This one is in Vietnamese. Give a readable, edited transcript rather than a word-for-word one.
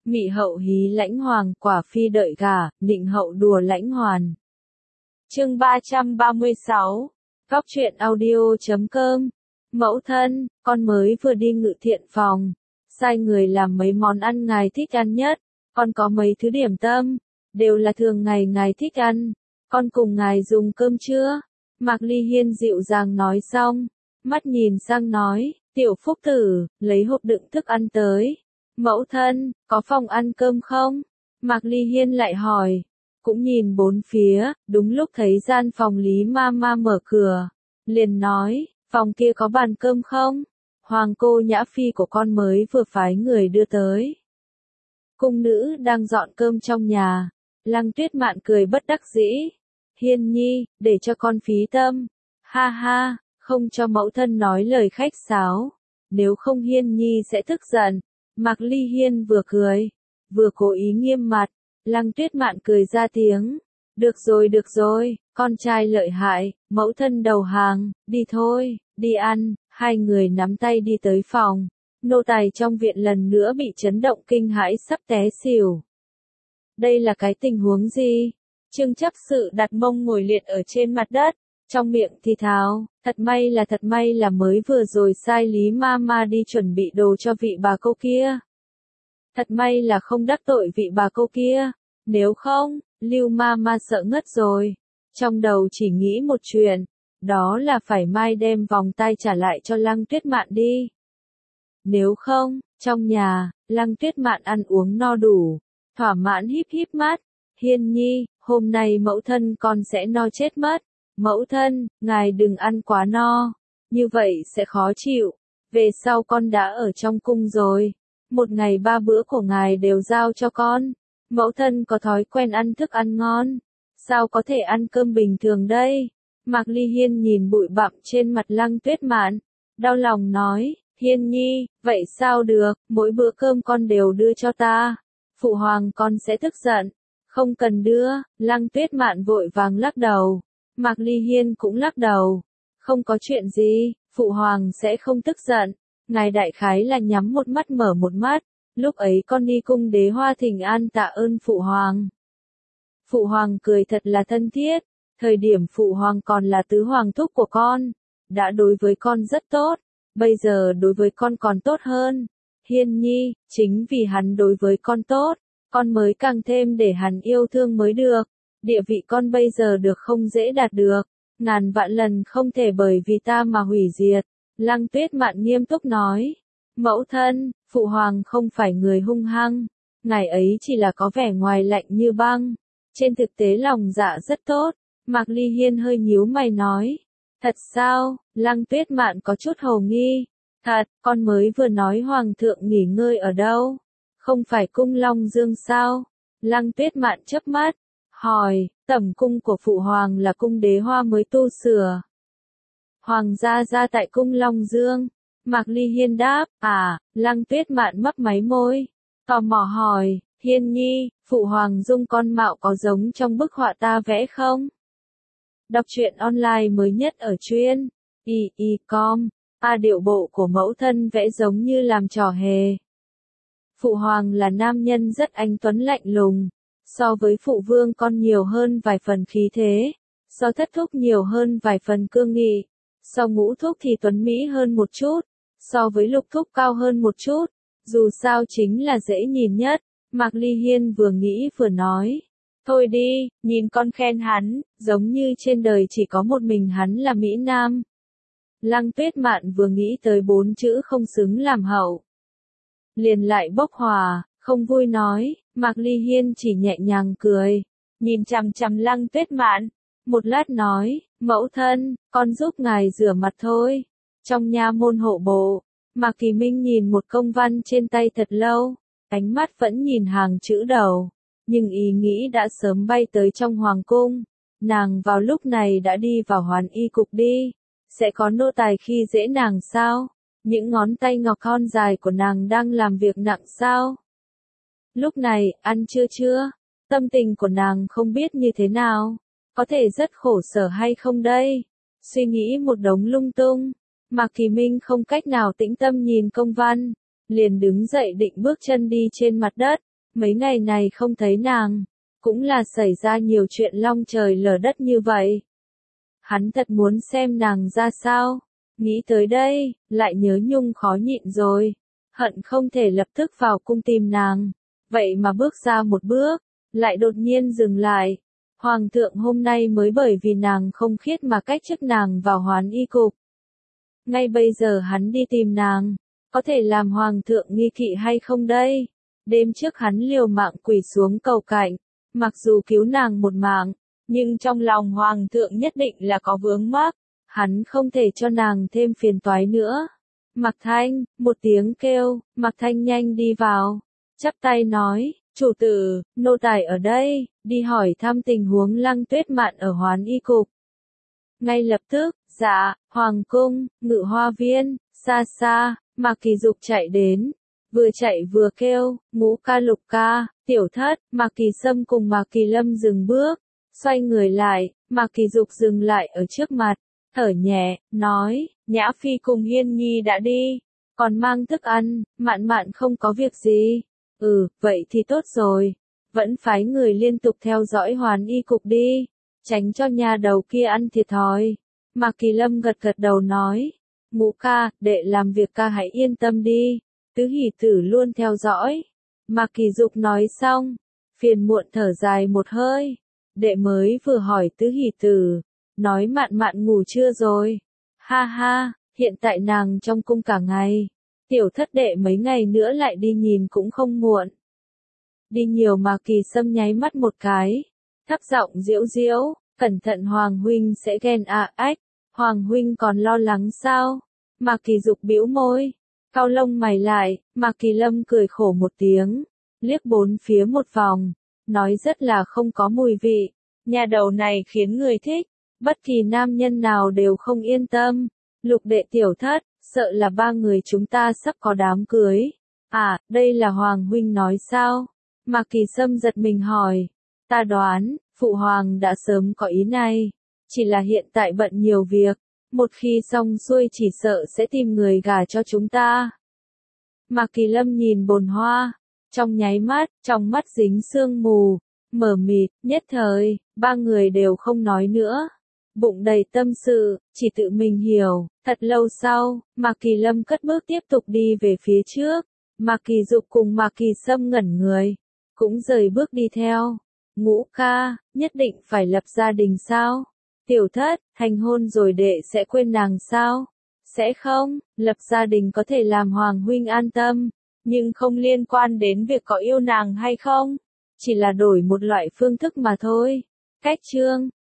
Mị hậu hí lãnh hoàng, quả phi đợi gả, nịnh hậu đùa lãnh hoàn. Chương 336. Góc truyện audio.com. Mẫu thân, con mới vừa đi ngự thiện phòng, sai người làm mấy món ăn ngài thích ăn nhất, con có mấy thứ điểm tâm, đều là thường ngày ngài thích ăn, con cùng ngài dùng cơm chưa? Mạc Ly Hiên dịu dàng nói xong, mắt nhìn sang nói, tiểu phúc tử, lấy hộp đựng thức ăn tới. Mẫu thân, có phòng ăn cơm không? Mạc Ly Hiên lại hỏi, cũng nhìn bốn phía, đúng lúc thấy gian phòng Lý Mama mở cửa, liền nói, phòng kia có bàn cơm không? Hoàng cô Nhã Phi của con mới vừa phái người đưa tới. Cung nữ đang dọn cơm trong nhà, Lăng Tuyết Mạn cười bất đắc dĩ, Hiên nhi, để cho con phí tâm, ha ha, không cho mẫu thân nói lời khách sáo, nếu không Hiên nhi sẽ tức giận. Mạc Ly Hiên vừa cười, vừa cố ý nghiêm mặt, Lăng Tuyết Mạn cười ra tiếng, được rồi, con trai lợi hại, mẫu thân đầu hàng, đi thôi, đi ăn. Hai người nắm tay đi tới phòng, nô tài trong viện lần nữa bị chấn động kinh hãi sắp té xỉu. Đây là cái tình huống gì? Trương chấp sự đặt mông ngồi liệt ở trên mặt đất, trong miệng thì thào, thật may là mới vừa rồi sai Lý Mama đi chuẩn bị đồ cho vị bà cô kia. Thật may là không đắc tội vị bà cô kia, nếu không, Lưu Mama sợ ngất rồi. Trong đầu chỉ nghĩ một chuyện, đó là phải mai đem vòng tay trả lại cho Lăng Tuyết Mạn đi. Nếu không, trong nhà, Lăng Tuyết Mạn ăn uống no đủ, thỏa mãn híp híp mắt, Hiên nhi, hôm nay mẫu thân con sẽ no chết mất. Mẫu thân, ngài đừng ăn quá no, như vậy sẽ khó chịu. Về sau con đã ở trong cung rồi, một ngày 3 bữa của ngài đều giao cho con. Mẫu thân có thói quen ăn thức ăn ngon, sao có thể ăn cơm bình thường đây? Mạc Ly Hiên nhìn bụi bặm trên mặt Lăng Tuyết Mạn, đau lòng nói, Hiên nhi, vậy sao được, mỗi bữa cơm con đều đưa cho ta. Phụ hoàng con sẽ tức giận. Không cần đưa, Lăng Tuyết Mạn vội vàng lắc đầu. Mạc Ly Hiên cũng lắc đầu. Không có chuyện gì, phụ hoàng sẽ không tức giận. Ngài đại khái là nhắm một mắt mở một mắt. Lúc ấy con đi cung đế hoa thỉnh an tạ ơn phụ hoàng. Phụ hoàng cười thật là thân thiết. Thời điểm phụ hoàng còn là tứ hoàng thúc của con, đã đối với con rất tốt, bây giờ đối với con còn tốt hơn. Hiên nhi, chính vì hắn đối với con tốt, con mới càng thêm để hắn yêu thương mới được. Địa vị con bây giờ được không dễ đạt được, ngàn vạn lần không thể bởi vì ta mà hủy diệt. Lăng Tuyết Mạn nghiêm túc nói, mẫu thân, phụ hoàng không phải người hung hăng, ngài ấy chỉ là có vẻ ngoài lạnh như băng, trên thực tế lòng dạ rất tốt. Mạc Ly Hiên hơi nhíu mày nói, thật sao? Lăng Tuyết Mạn có chút hồ nghi, thật, con mới vừa nói hoàng thượng nghỉ ngơi ở đâu? Không phải cung Long Dương sao? Lăng Tuyết Mạn chớp mắt, hỏi, tẩm cung của phụ hoàng là cung đế hoa mới tu sửa. Hoàng gia ra tại cung Long Dương. Mạc Ly Hiên đáp, Lăng Tuyết Mạn mấp máy môi, tò mò hỏi, Hiên nhi, phụ hoàng dung con mạo có giống trong bức họa ta vẽ không? Đọc truyện online mới nhất ở truyện com. Điệu bộ của mẫu thân vẽ giống như làm trò hề. Phụ hoàng là nam nhân rất anh tuấn lạnh lùng, so với phụ vương con nhiều hơn vài phần khí thế, so thất thúc nhiều hơn vài phần cương nghị, so ngũ thúc thì tuấn mỹ hơn một chút, so với lục thúc cao hơn một chút, dù sao chính là dễ nhìn nhất. Mạc Ly Hiên vừa nghĩ vừa nói, thôi đi, nhìn con khen hắn, giống như trên đời chỉ có một mình hắn là Mỹ Nam. Lăng Tuyết Mạn vừa nghĩ tới 4 chữ không xứng làm hậu, liền lại bốc hỏa, không vui nói. Mạc Ly Hiên chỉ nhẹ nhàng cười, nhìn chằm chằm Lăng Tuyết Mạn, một lát nói, mẫu thân, con giúp ngài rửa mặt thôi. Trong nha môn hộ bộ, Mạc Kỳ Minh nhìn một công văn trên tay thật lâu, ánh mắt vẫn nhìn hàng chữ đầu, nhưng ý nghĩ đã sớm bay tới trong hoàng cung. Nàng vào lúc này đã đi vào Hoàn Y cục đi, sẽ có nô tài khi dễ nàng sao? Những ngón tay ngọc thon dài của nàng đang làm việc nặng sao? Lúc này, ăn chưa? Tâm tình của nàng không biết như thế nào, có thể rất khổ sở hay không đây? Suy nghĩ một đống lung tung, Mạc Kỳ Minh không cách nào tĩnh tâm nhìn công văn, liền đứng dậy định bước chân đi trên mặt đất, mấy ngày này không thấy nàng, cũng là xảy ra nhiều chuyện long trời lở đất như vậy. Hắn thật muốn xem nàng ra sao, nghĩ tới đây, lại nhớ nhung khó nhịn rồi, hận không thể lập tức vào cung tìm nàng, vậy mà bước ra một bước, lại đột nhiên dừng lại. Hoàng thượng hôm nay mới bởi vì nàng không khiết mà cách chức nàng vào Hoán Y cục. Ngay bây giờ hắn đi tìm nàng, có thể làm hoàng thượng nghi kỵ hay không đây? Đêm trước hắn liều mạng quỳ xuống cầu cạnh, mặc dù cứu nàng một mạng, nhưng trong lòng hoàng thượng nhất định là có vướng mắc, hắn không thể cho nàng thêm phiền toái nữa. Mạc Thanh, một tiếng kêu, Mạc Thanh nhanh đi vào, chắp tay nói, chủ tử, nô tài ở đây, đi hỏi thăm tình huống Lăng Tuyết Mạn ở Hoán Y cục. Ngay lập tức, dạ, hoàng cung, Ngự Hoa viên, xa xa, Mạc Kỳ Dục chạy đến, vừa chạy vừa kêu, Ngũ ca Lục ca, tiểu thất. Mạc Kỳ Sâm cùng Mạc Kỳ Lâm dừng bước, xoay người lại, Mạc Kỳ Dục dừng lại ở trước mặt, thở nhẹ, nói, Nhã Phi cùng Hiên Nhi đã đi, còn mang thức ăn, Mạn Mạn không có việc gì. Vậy thì tốt rồi, vẫn phái người liên tục theo dõi Hoán Y cục đi, tránh cho nhà đầu kia ăn thiệt thòi. Mạc Kỳ Lâm gật gật đầu nói, Ngũ ca, đệ làm việc ca hãy yên tâm đi, Tứ Hỷ Tử luôn theo dõi. Mạc Kỳ Dục nói xong, phiền muộn thở dài một hơi, đệ mới vừa hỏi Tứ Hỷ Tử, nói Mạn Mạn ngủ chưa rồi. Ha ha, hiện tại nàng trong cung cả ngày, tiểu thất đệ mấy ngày nữa lại đi nhìn cũng không muộn. Đi nhiều. Mạc Kỳ Sâm nháy mắt một cái, thấp giọng giễu giễu, cẩn thận Hoàng huynh sẽ ghen ách, Hoàng huynh còn lo lắng sao? Mạc Kỳ Dục bĩu môi, cau lông mày lại, Mạc Kỳ Lâm cười khổ một tiếng, liếc bốn phía một vòng, nói rất là không có mùi vị, nhà đầu này khiến người thích, bất kỳ nam nhân nào đều không yên tâm. Lục đệ tiểu thất, sợ là ba người chúng ta sắp có đám cưới. À, đây là Hoàng huynh nói sao? Mạc Kỳ Sâm giật mình hỏi, ta đoán, phụ hoàng đã sớm có ý này, chỉ là hiện tại bận nhiều việc, một khi xong xuôi chỉ sợ sẽ tìm người gả cho chúng ta. Mạc Kỳ Lâm nhìn Bồn Hoa, trong nháy mắt, trong mắt dính sương mù, mờ mịt, nhất thời, ba người đều không nói nữa. Bụng đầy tâm sự, chỉ tự mình hiểu. Thật lâu sau, Mạc Kỳ Lâm cất bước tiếp tục đi về phía trước. Mạc Kỳ Dục cùng Mạc Kỳ Sâm ngẩn người, cũng rời bước đi theo. Ngũ ca, nhất định phải lập gia đình sao? Tiểu thất, thành hôn rồi đệ sẽ quên nàng sao? Sẽ không, lập gia đình có thể làm Hoàng huynh an tâm, nhưng không liên quan đến việc có yêu nàng hay không. Chỉ là đổi một loại phương thức mà thôi. Cách chương